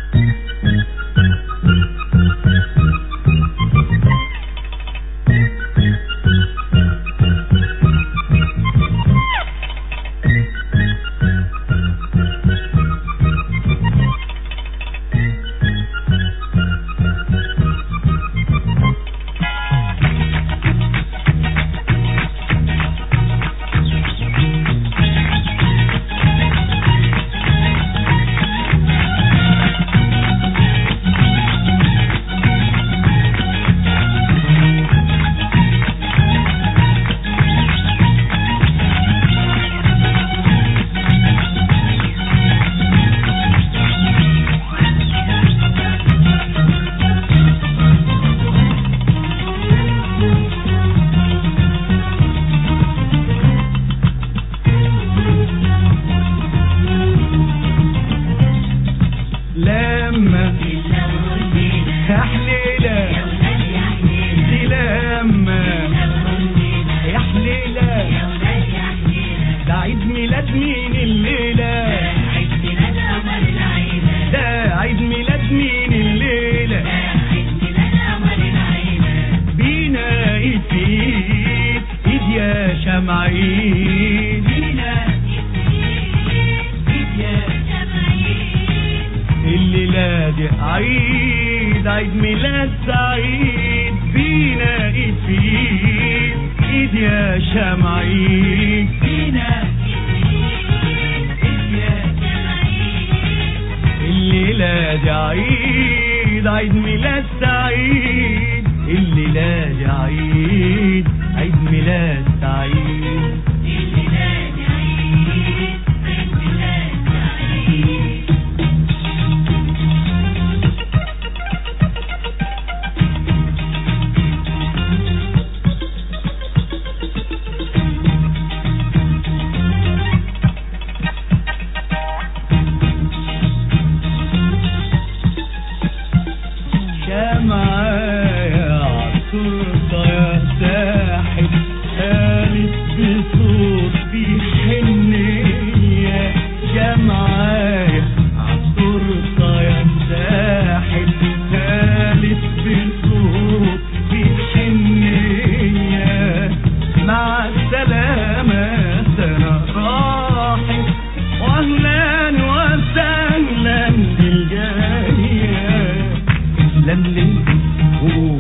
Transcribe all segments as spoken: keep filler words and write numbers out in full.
عيد عيد ميلاد سعيد بينا ايد في ايد ايد يا شمعين بينا ايد يا شمعين الليلة دي عيد عيد ميلاد سعيد الليلة دي عيد عيد ميلاد سعيد معايا عالتورته يا ساحب قالت بصوت بحنية يا معايا عالتورته يا ساحب قالت بصوت بحنية مع السلامة سنة راحت واهلا وسهلا بالجاية لملموا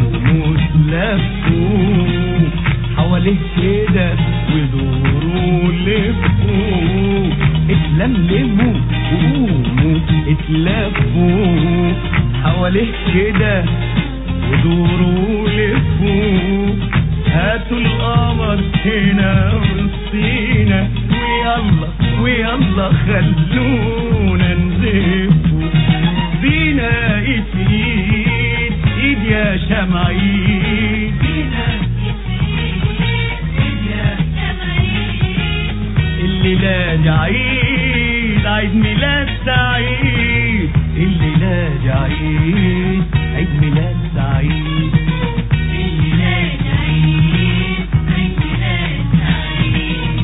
ومتلفوا حواليه كده ودوروا لفوا اتلملموا وقوموا اتلفوا حواليه كده ودوروا لفوا هاتوا القمر هنا وسطينا ويلا ويلا خلونا نزفوا بينا ايد في ايد ايد يا شمعين بينا ايد يا شمعين الليلة دي عيد عيد ميلاد سعيد الليلة دي عيد عيد ميلاد سعيد الليلة دي عيد عيد ميلاد سعيد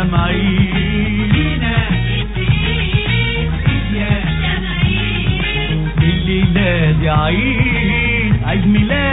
السامعين لينا الدين يا سامعين الليلة دي عيد عيد ميلاد